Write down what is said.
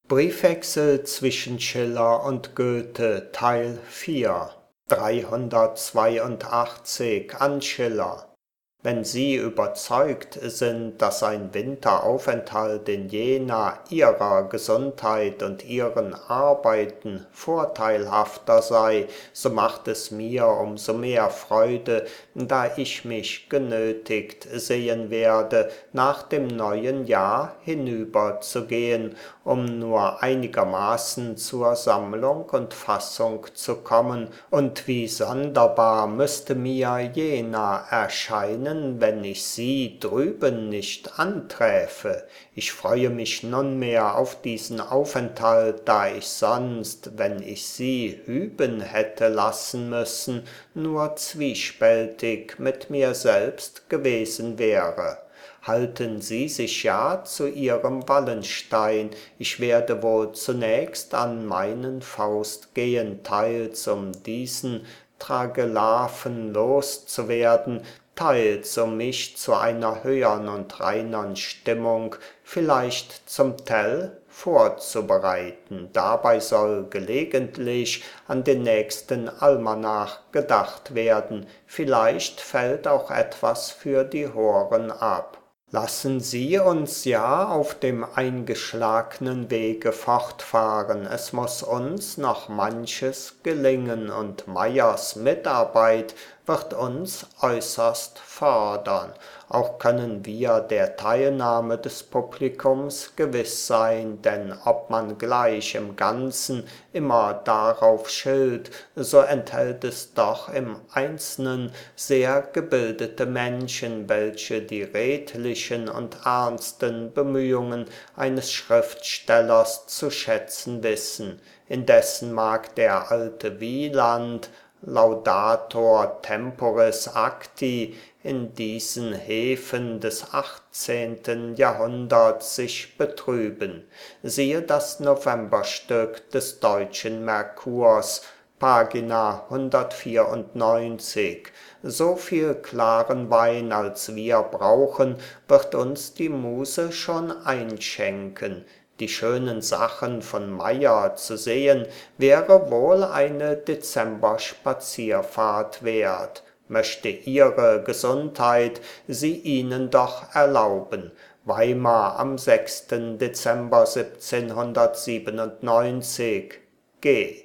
Briefwechsel zwischen Schiller und Goethe Teil 4 382 an Schiller. Wenn Sie überzeugt sind, dass ein Winteraufenthalt in Jena Ihrer Gesundheit und Ihren Arbeiten vorteilhafter sei, so macht es mir umso mehr Freude, da ich mich genötigt sehen werde, nach dem neuen Jahr hinüberzugehen, um nur einigermaßen zur Sammlung und Fassung zu kommen, und wie sonderbar müsste mir Jena erscheinen, wenn ich Sie drüben nicht anträfe. Ich freue mich nunmehr auf diesen Aufenthalt, da ich sonst, wenn ich Sie hüben hätte lassen müssen, nur zwiespältig mit mir selbst gewesen wäre. Halten Sie sich ja zu Ihrem Wallenstein, ich werde wohl zunächst an meinen Faust gehen, teils um diesen Tragelaffen loszuwerden, teils um mich zu einer höhern und reinern Stimmung, vielleicht zum Tell, vorzubereiten. Dabei soll gelegentlich an den nächsten Almanach gedacht werden, vielleicht fällt auch etwas für die Horen ab. Lassen Sie uns ja auf dem eingeschlagenen Wege fortfahren. Es muß uns noch manches gelingen, und Meyers Mitarbeit wird uns äußerst fordern. Auch können wir der Teilnahme des Publikums gewiss sein, denn ob man gleich im Ganzen immer darauf schilt, so enthält es doch im Einzelnen sehr gebildete Menschen, welche die redlichen und ernsten Bemühungen eines Schriftstellers zu schätzen wissen. Indessen mag der alte Wieland, Laudator temporis acti, in diesen Hefen des 18. Jahrhunderts sich betrüben. Siehe das Novemberstück des Deutschen Merkurs, Pagina 194. So viel klaren Wein, als wir brauchen, wird uns die Muse schon einschenken. Die schönen Sachen von Meyer zu sehen, wäre wohl eine Dezemberspazierfahrt wert. Möchte Ihre Gesundheit sie Ihnen doch erlauben. Weimar am 6. Dezember 1797. G.